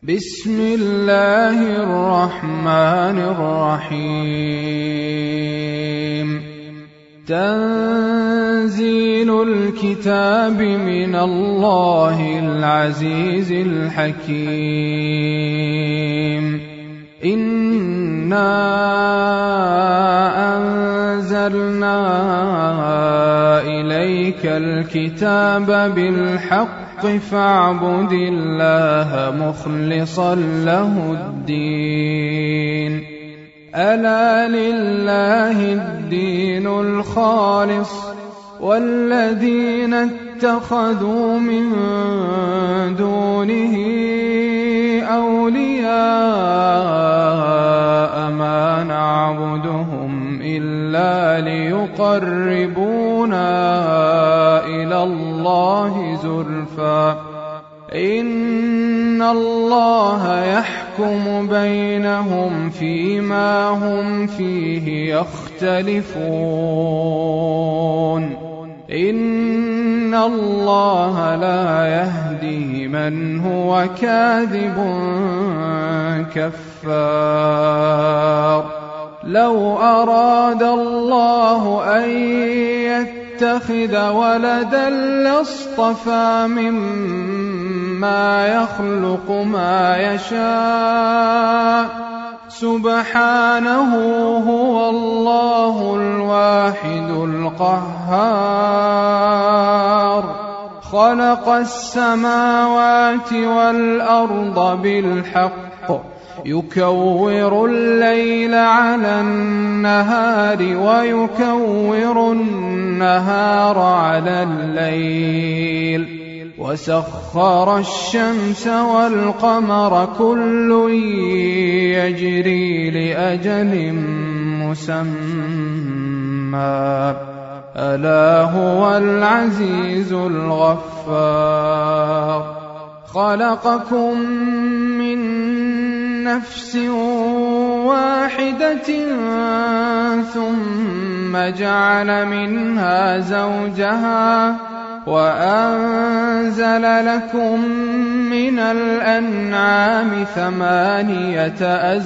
بسم الله الرحمن الرحيم تنزيل الكتاب من الله العزيز الحكيم إنا أنزلنا إليك الكتاب بالحق فاعبد الله مخلصا له الدين ألا لله الدين الخالص والذين اتخذوا من دونه أولياء ما نعبدهم إلا ليقربونا إلى الله زلفى إن الله يحكم بينهم فيما هم فيه يختلفون إن الله لا يهدي من هو كاذب كفار لو أراد الله أن يتخذ ولدا لاصطفى مما يخلق ما يشاء سبحانه هو الله الواحد القهار خلق السماوات والأرض بالحق يكور الليل على النهار ويكور النهار على الليل وسخر الشمس والقمر كل يجري لأجل مسمى ألا هو العزيز الغفار خلقكم من نفس واحدة ثم جعل منها زوجها وأنزل لكم من الأنعام 8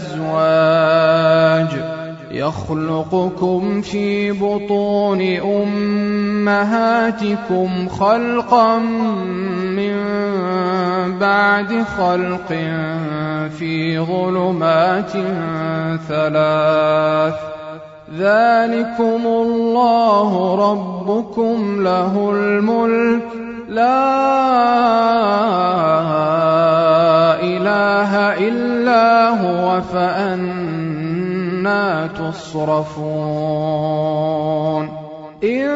أزواج يخلقكم في بطون أمهاتكم خلقا من بعد خلق في ظلمات 3 ذلكم الله ربكم له الملك لا إله إلا هو فأنى تصرفون إن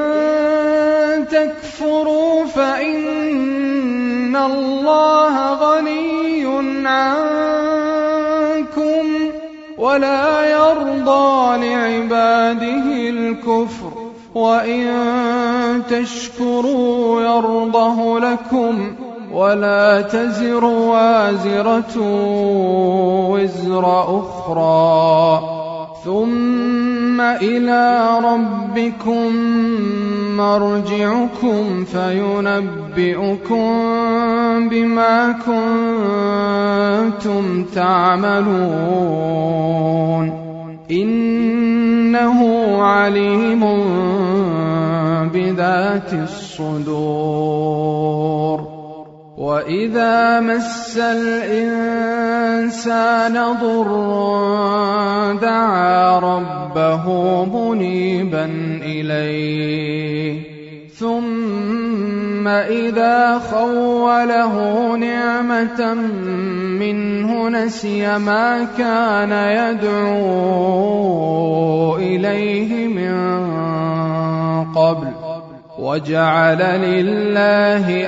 تكفروا فإن الله غني عنكم ولا يرضى لعباده الكفر وإن تشكروا يرضه لكم ولا تزر وازرة وزر أخرى ثم إلى ربكم مرجعكم فينبئكم بما كنتم تعملون إنه عليم بذات الصدور وإذا مس الإنسان ضر دعا ربه منيبا إليه ثم إذا خوله نعمة منه نسي ما كان يدعو إليه من قبل وجعل لله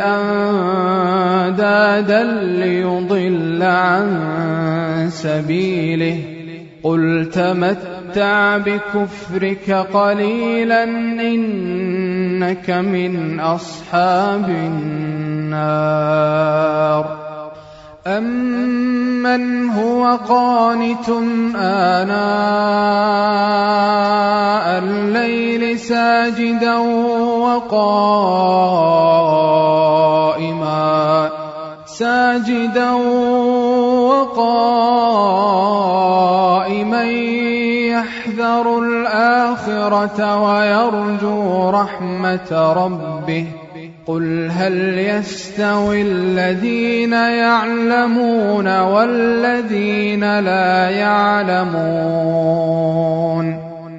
أندادا ليضل عن سبيله قل تمتع بكفرك قليلا إنك من أصحاب النار أمن هو قانت آناء الليل ساجدا قائما يحذر الآخرة ويرجو رحمة ربه قل هل يستوي الذين يعلمون والذين لا يعلمون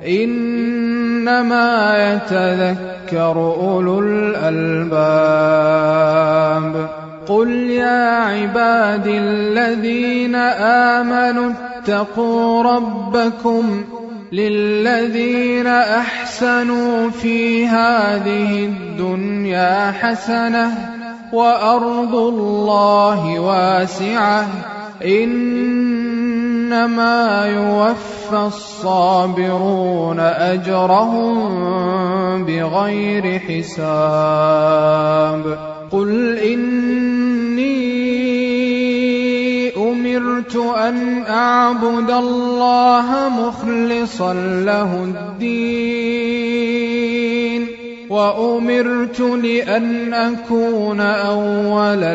إنما يتذكر أولو الألباب قل يا عبادي الذين آمنوا اتقوا ربكم للذين أحسنوا في هذه الدنيا حسنة وأرض الله واسعة إنما يوفى الصابرون أجرهم بغير حساب قل إني أمرت أن أعبد الله مخلصا له الدين وأمرت لأن أكون أول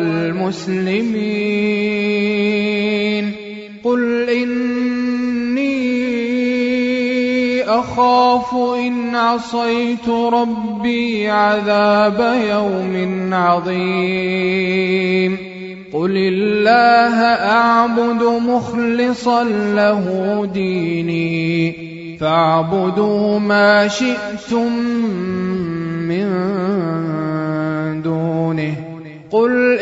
المسلمين قل إني أخاف إن عصيت ربي عذاب يوم عظيم قل الله أعبد مخلصا له ديني فاعبدوا ما شئتم من دونه قل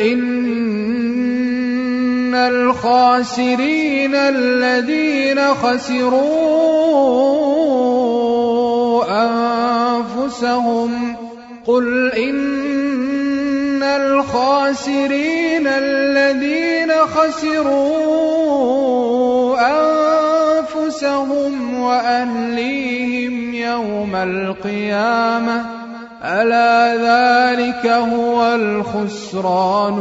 إن الخاسرين الذين خسروا أنفسهم قل إن الخاسرين الذين خسروا أنفسهم وأهليهم يوم القيامة ألا ذلك هو الخسران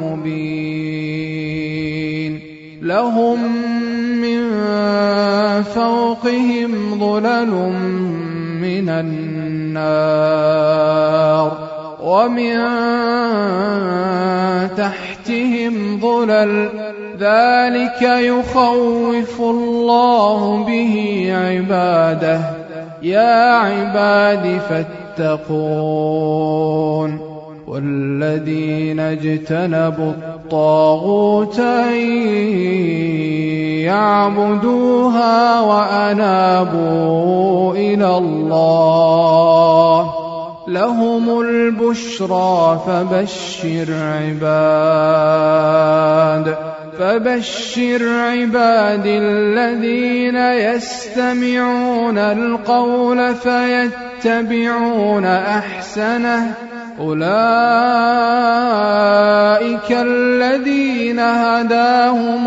المبين لهم من فوقهم ظلل من النار ومن تحتهم ظلل ذلك يخوف الله به عباده يا عباد فاتقون والذين اجتنبوا الطاغوت أن يعبدوها وأنابوا إلى الله لهم البشرى فبشر عباد الذين يستمعون القول فيتبعون أحسنه أولئك الذين هداهم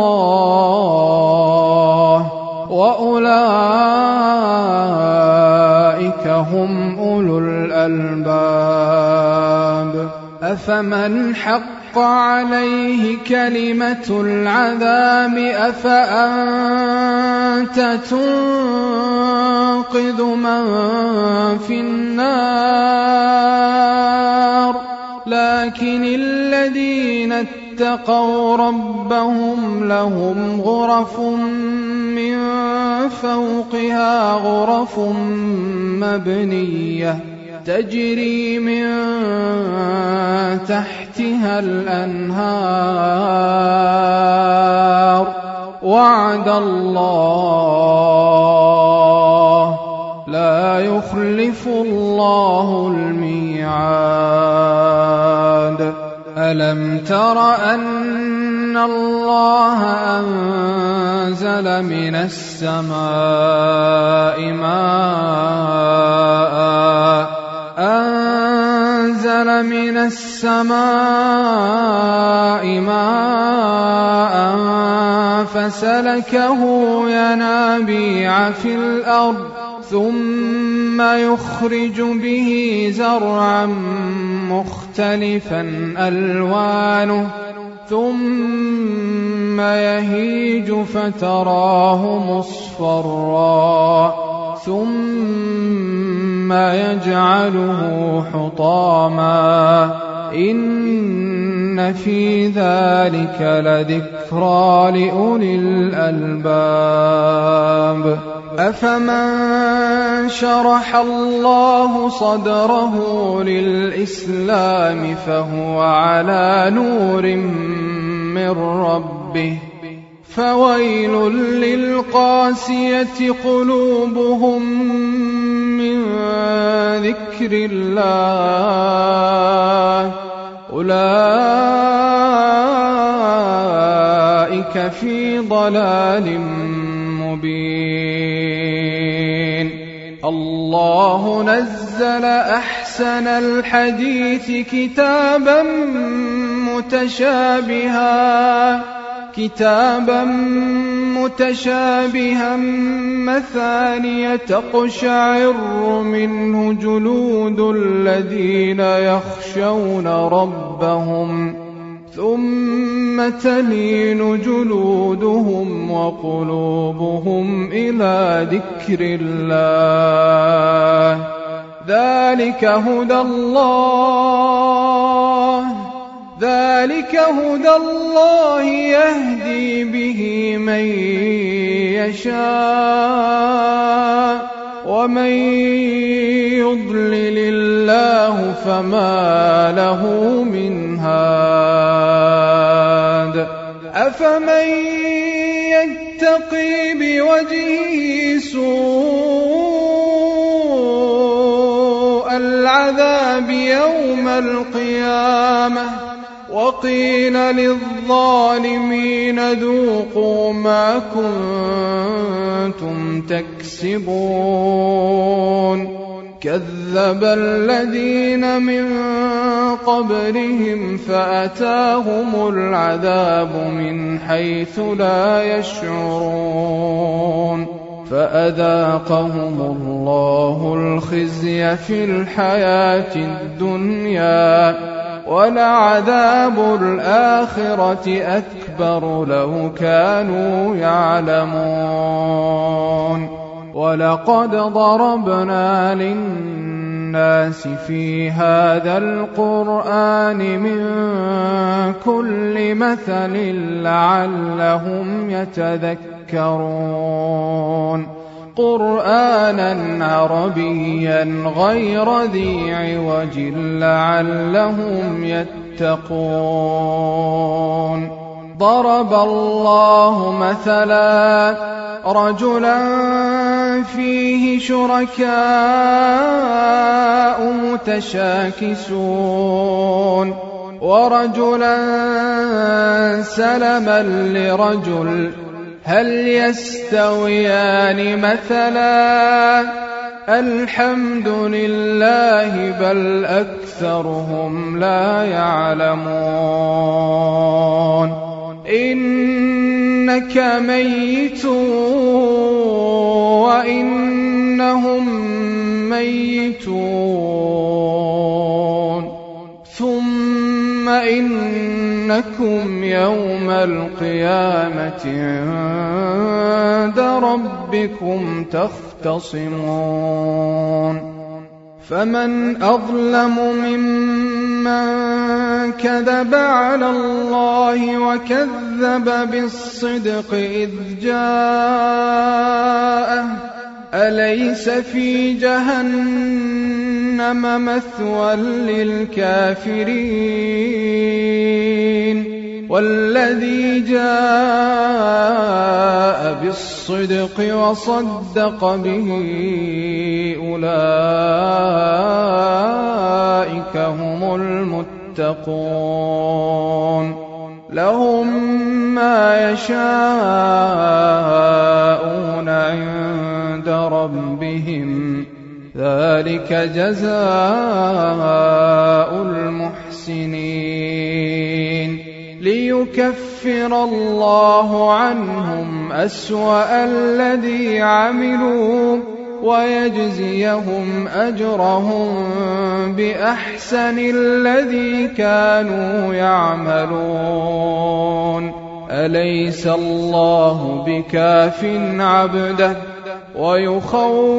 الله وأولئك هم أولو الألباب أفمن حق عليه كلمة العذاب أفأنت تنقذ من في النار لكن الذين اتقوا ربهم لهم غرف من فوقها غرف مبنية تجري من تحتها الأنهار وعد الله لا يخلف الله الميعاد ألم تر أن الله أنزل من السماء ماء فسلكه ينابيع في الأرض ثم يخرج به زرعا مختلفا ألوانه ثم يهيج فتراه مصفرا ثم يجعله حطاما إن إن في ذلك لذكرى لأولي الألباب. أفمن شرح الله صدره للإسلام فهو على نور من ربه فويل للقاسية قلوبهم من ذكر الله أولئك في ضلال مبين. الله نزل أحسن الحديث كتابا متشابها مثانية تقشعر منه جلود الذين يخشون ربهم ثم تلين جلودهم وقلوبهم إلى ذكر الله ذلك هدى الله يهدي به من يشاء ومن يضلل الله فما له من هاد. أفمن يتقي بوجهه سوء العذاب يوم القيامة وقيل للظالمين ذوقوا ما كنتم تكسبون. كذب الذين من قبلهم فأتاهم العذاب من حيث لا يشعرون فأذاقهم الله الخزي في الحياة الدنيا ولعذاب الآخرة أكبر لو كانوا يعلمون. ولقد ضربنا للناس في هذا القرآن من كل مثل لعلهم يتذكرون. قرآنا عربيا غير ذي عوج لعلهم يتقون. ضرب الله مثلا رجلا فيه شركاء متشاكسون ورجلا سلما لرجل هل يستويان مثلا الحمد لله بل أكثرهم لا يعلمون. إنك ميت وإنهم ميتون ثم إنكم يوم القيامة عند ربكم تختصمون. فمن أظلم ممن كذب على الله وكذب بالصدق إذ جاءه أليس في جهنم مثوى للكافرين والذي جاء بالصدق وصدق به أولئك هم المتقون. لهم ما يشاءون عند ربهم ذلك جزاء المحسنين. ليكفر الله عنهم أسوأ الذي عملوا ويجزيهم أجرهم بأحسن الذي كانوا يعملون. أليس الله بكاف عبده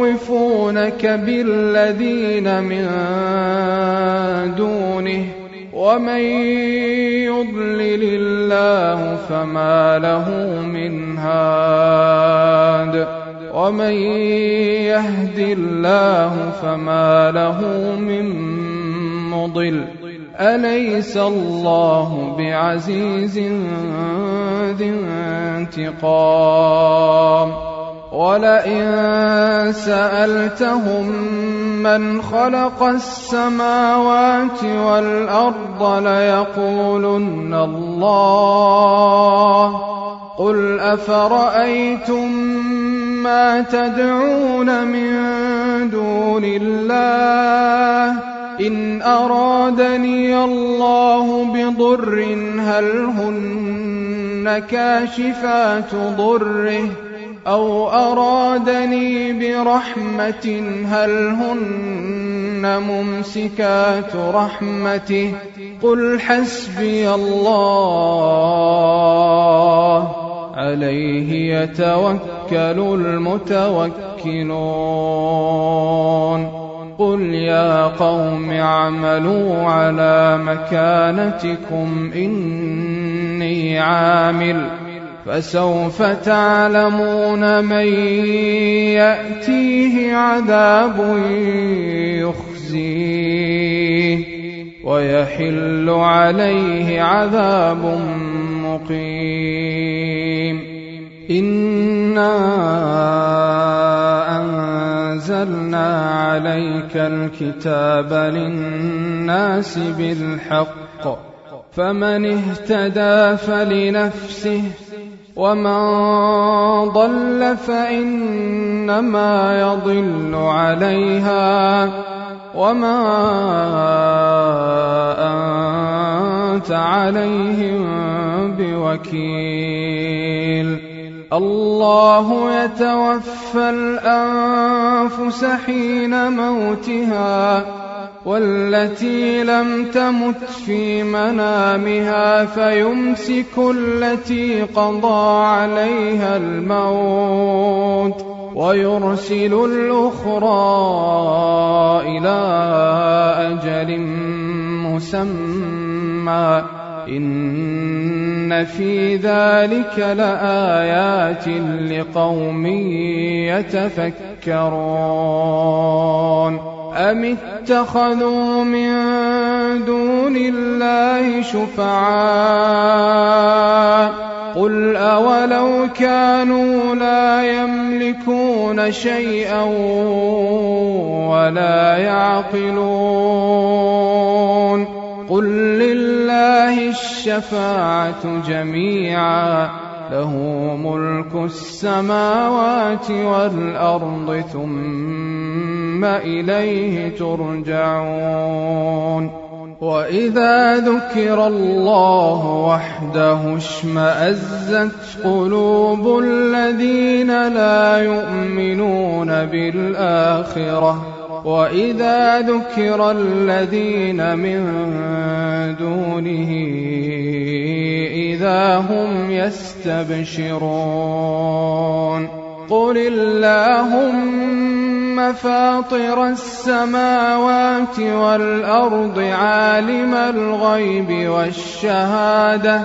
ويخوفونك بالذين من دونه ومن يضلل الله فما له من هاد ومن يهد الله فما له من مضل أليس الله بعزيز ذي انتقام ولئن سألتهم من خلق السماوات والأرض ليقولن الله قل أفرأيتم ما تدعون من دون الله إن أرادني الله بضر هل هن كاشفات ضره أو أرادني برحمة هل هن ممسكات رحمته قل حسبي الله عليه يتوكل المتوكلون قل يا قوم اعملوا على مكانتكم إني عامل فسوف تعلمون من يأتيه عذاب يخزيه ويحل عليه عذاب مقيم إنا أنزلنا عليك الكتاب للناس بالحق فمن اهتدى فلنفسه ومن ضل فإنما يضل عليها وما أنت عليهم بوكيل الله يتوفى الأنفس حين موتها والتي لم تمت في منامها فيمسك التي قضى عليها الموت ويرسل الأخرى إلى أجل مسمى إن في ذلك لآيات لقوم يتفكرون أم اتخذوا من دون الله شفعاء قل أولو كانوا لا يملكون شيئا ولا يعقلون قل لله الشفاعة جميعا له ملك السماوات والأرض ثم إليه ترجعون وإذا ذكر الله وحده اشمأزت قلوب الذين لا يؤمنون بالآخرة وإذا ذكر الذين من دونه إذا هم يستبشرون قل اللهم فاطر السماوات والأرض عالم الغيب والشهادة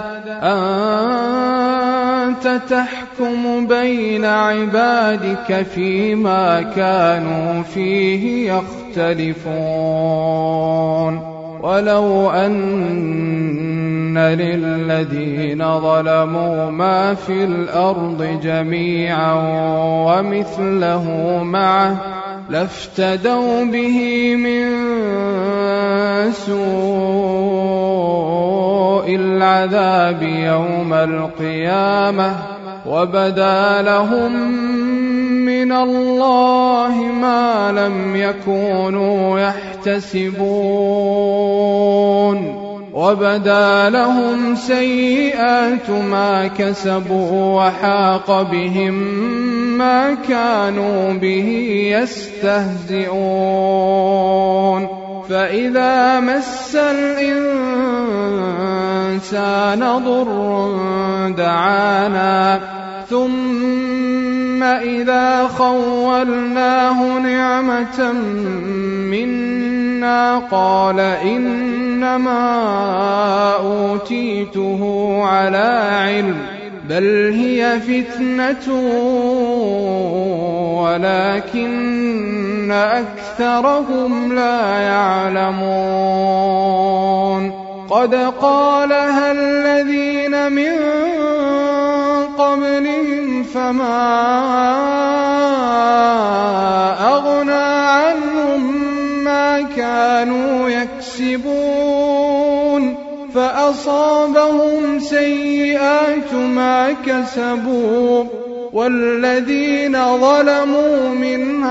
أنت تحكم بين عبادك فيما كانوا فيه يختلفون ولو أن للذين ظلموا ما في الأرض جميعا ومثله معه لافتدوا به من سوء العذاب يوم القيامة وبدا لهم من الله ما لم يكونوا يحتسبون وبدا لهم سيئات ما كسبوا وحاق بهم ما كانوا به يستهزئون فإذا مس الإنسان ضر دعانا ثم إذا خولناه نعمة منا فِتْنَةً قَالَ إِنَّمَا أُوتِيتُهُ عَلَى عِلْمٍ بَلْ هِيَ فِتْنَةٌ وَلَكِنَّ أَكْثَرَهُمْ لَا يَعْلَمُونَ قَدْ قَالَهَا الَّذِينَ مِن قَبْلِهِمْ فَمَا أَغْنَىٰ عَنْهُم مَّا كَانُوا يَكْسِبُونَ فَأَصَابَهُمْ سَيِّئَاتُ مَا كَسَبُوا وَالَّذِينَ ظَلَمُوا مِنْ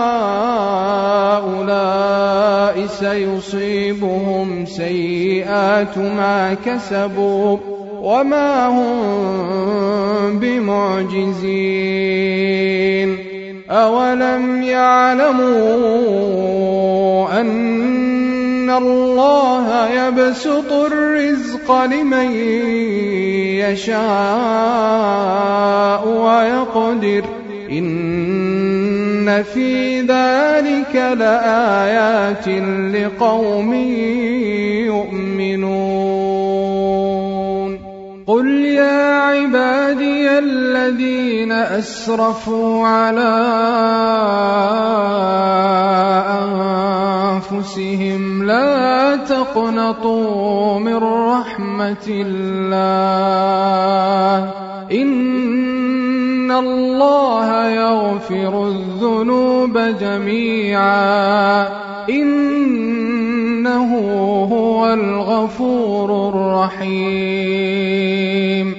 هَٰؤُلَاءِ سَيُصِيبُهُمْ سَيِّئَاتُ مَا كَسَبُوا وَمَا هُم بِمُعْجِزِينَ أَوَلَمْ يَعْلَمُوا أَنَّ اللَّهَ يَبْسُطُ الرِّزْقَ لِمَن يَشَاءُ وَيَقْدِرُ إِنَّ فِي ذَلِكَ لَآيَاتٍ لِقَوْمٍ يُؤْمِنُونَ قُلْ يَا عِبَادِيَ الَّذِينَ أَسْرَفُوا عَلَىٰ أَنفُسِهِمْ لَا تَقْنَطُوا مِن رَّحْمَةِ اللَّهِ إِنَّ اللَّهَ يَغْفِرُ الذُّنُوبَ جَمِيعًا إِنَّهُ هُوَ الْغَفُورُ الرَّحِيمُ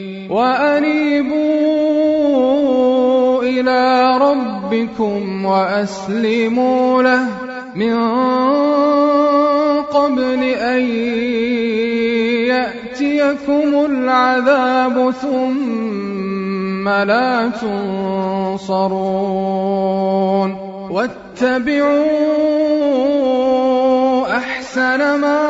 وَأَنِيبُوا إِلَىٰ رَبِّكُمْ وَأَسْلِمُوا لَهُ مِن قَبْلِ أَن يَأْتِيَكُمُ الْعَذَابُ ثُمَّ لَا تُنصَرُونَ وَاتَّبِعُوا أَحْسَنَ مَا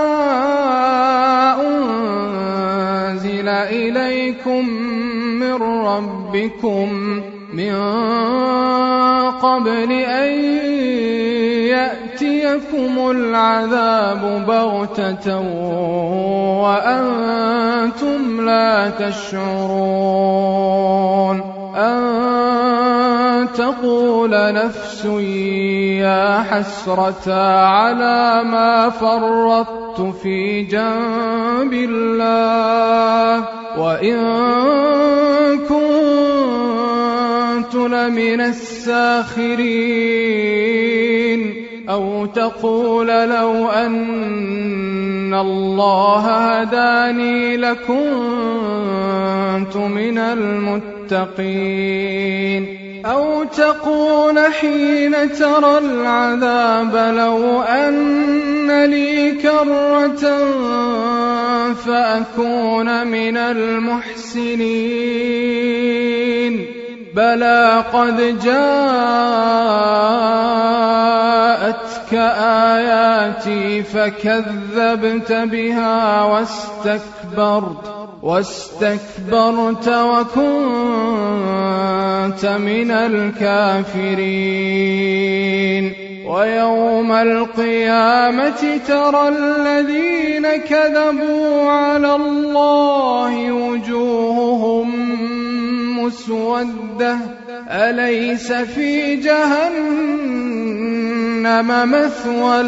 أُنزِلَ إِلَيْكُم مِّن رَّبِّكُم مِّن قَبْلِ أَن يَأْتِيَكُمُ الْعَذَابُ بَغْتَةً وَأَنتُمْ لَا تَشْعُرُونَ أَن تَقُولَ نَفْسٌ يَا حَسْرَتَا عَلَىٰ مَا فَرَّطتُ فِي جَنبِ اللَّهِ وَإِن كُنتُ لَمِنَ السَّاخِرِينَ أَوْ تَقُولَ لَوْ أَنَّ اللَّهَ هَدَانِي لَكُنتُ مِنَ الْمُتَّقِينَ أَوْ تَقُولَ حِينَ تَرَى الْعَذَابَ لَوْ أَنَّ لِي كَرَّةً فَأَكُونَ مِنَ الْمُحْسِنِينَ بَلَىٰ قَدْ جَاءَتْكَ آيَاتِي فَكَذَّبْتَ بِهَا وَاسْتَكْبَرْتَ وَكُنتَ مِنَ الْكَافِرِينَ وَيَوْمَ الْقِيَامَةِ تَرَى الَّذِينَ كَذَبُوا عَلَى اللَّهِ وُجُوهُهُم مُّسْوَدَّةٌ أَلَيْسَ فِي جَهَنَّمَ مَثْوًى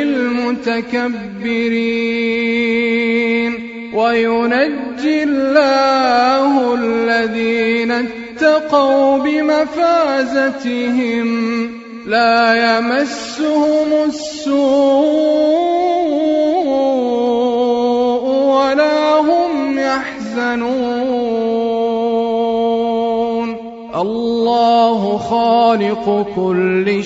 لِّلْمُتَكَبِّرِينَ وَيُنَجِّي اللَّهُ الَّذِينَ اتَّقَوْا بِمَفَازَتِهِمْ لَا يَمَسُّهُمُ السُّوءُ وَلَا هُمْ يَحْزَنُونَ اللَّهُ خَالِقُ كُلِّ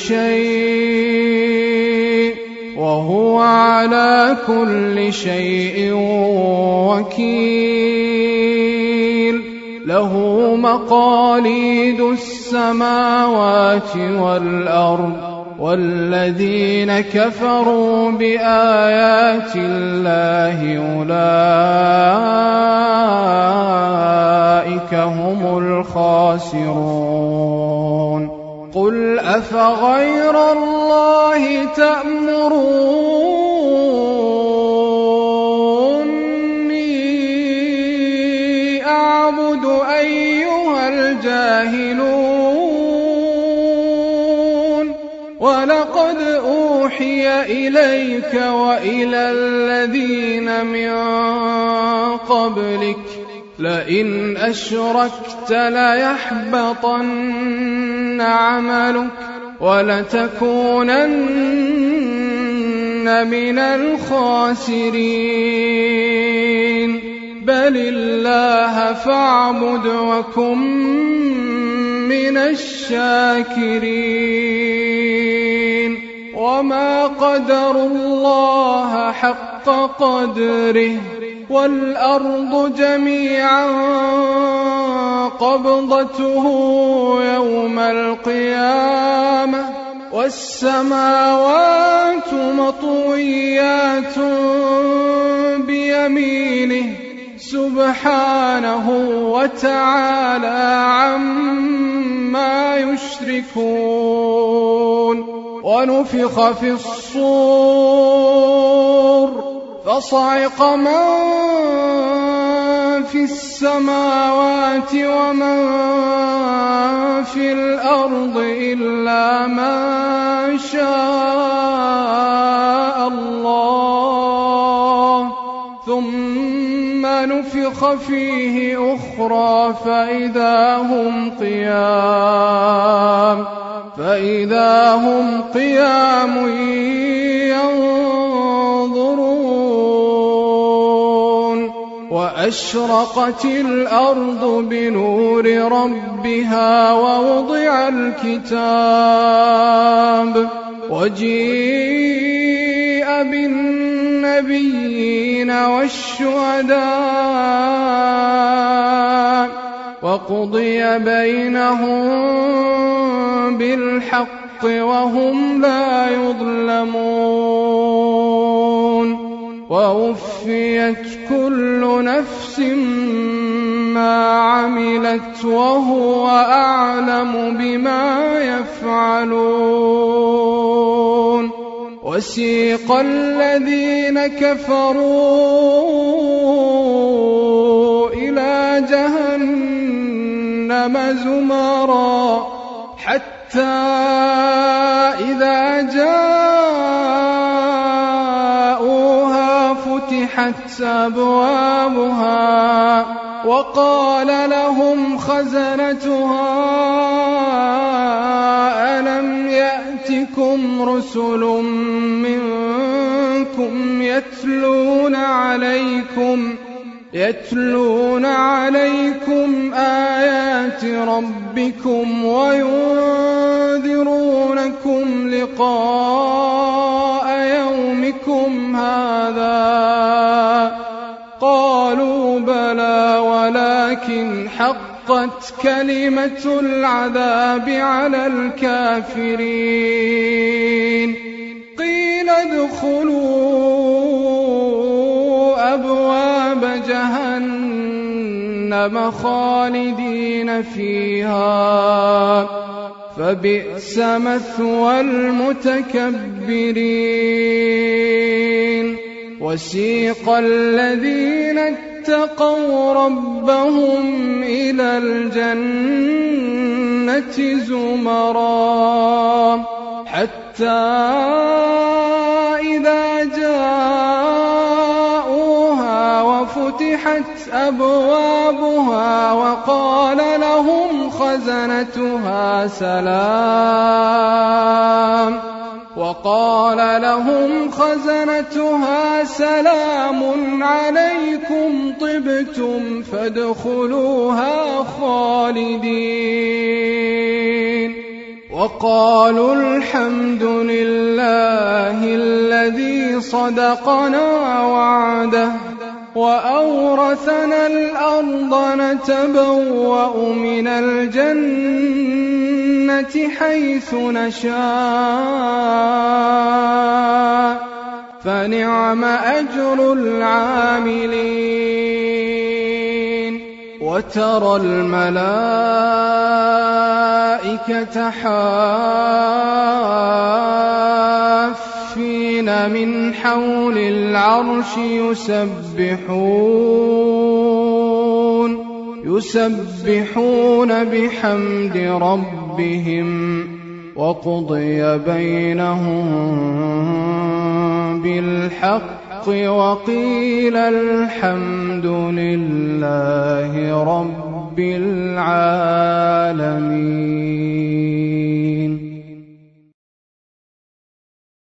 شَيْءٍ وَهُوَ عَلَى كُلِّ شَيْءٍ وَكِيلٌ لَهُ مَقَالِيدُ السَّمَاوَاتِ وَالْأَرْضِ وَالَّذِينَ كَفَرُوا بِآيَاتِ اللَّهِ أُولَئِكَ هُمُ الْخَاسِرُونَ قل أفغير الله تأمروني أعبد أيها الجاهلون ولقد أوحي إليك وإلى الذين من قبلك لئن أشركت ليحبطن عملك ولتكونن من الخاسرين بل الله فاعبد وكن من الشاكرين وما قدروا الله حق قدره والأرض جميعا قبضته يوم القيامة والسماوات مطويات بيمينه سبحانه وتعالى عما يشركون ونفخ في الصور فصعق من في السماوات ومن في الأرض إلا من شاء الله ثم نفخ فيه أخرى فإذا هم قيام ينظرون وأشرقت الأرض بنور ربها ووضع الكتاب وجيء بالنبيين والشهداء وقضي بينهم بالحق وهم لا يظلمون ووفيت كل نفس ما عملت وهو أعلم بما يفعلون وسيق الذين كفروا إلى جهنم زمرا حتى إذا جاءوها فتحت أبوابها وقال لهم خزنتها ألم يأتكم رسل منكم يتلون عليكم آيات ربكم وينذرونكم لقاء يومكم هذا قالوا بلى ولكن حقت كلمة العذاب على الكافرين قيل ادخلوا أبواب جهنم خالدين فيها فبئس مثوى المتكبرين وسيق الذين اتقوا ربهم إلى الجنة زمرا حتى إذا جاءوها وفتحت أبوابها وقال لهم خزنتها سلام عليكم طبتم فادخلوها خالدين وقالوا الحمد لله الذي صدقنا وعده وأورثنا الأرض نتبوأ من الجنة حيث نشاء فنعم أجر العاملين وترى الملائكة حافين من حول العرش يسبحون بحمد ربهم وقضي بينهم بالحق وقيل الحمد لله رب العالمين.